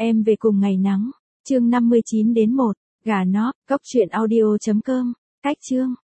Em về cùng ngày nắng. Chương 59 đến 1. Gà nót. Cốc truyện audio.com. Cách chương.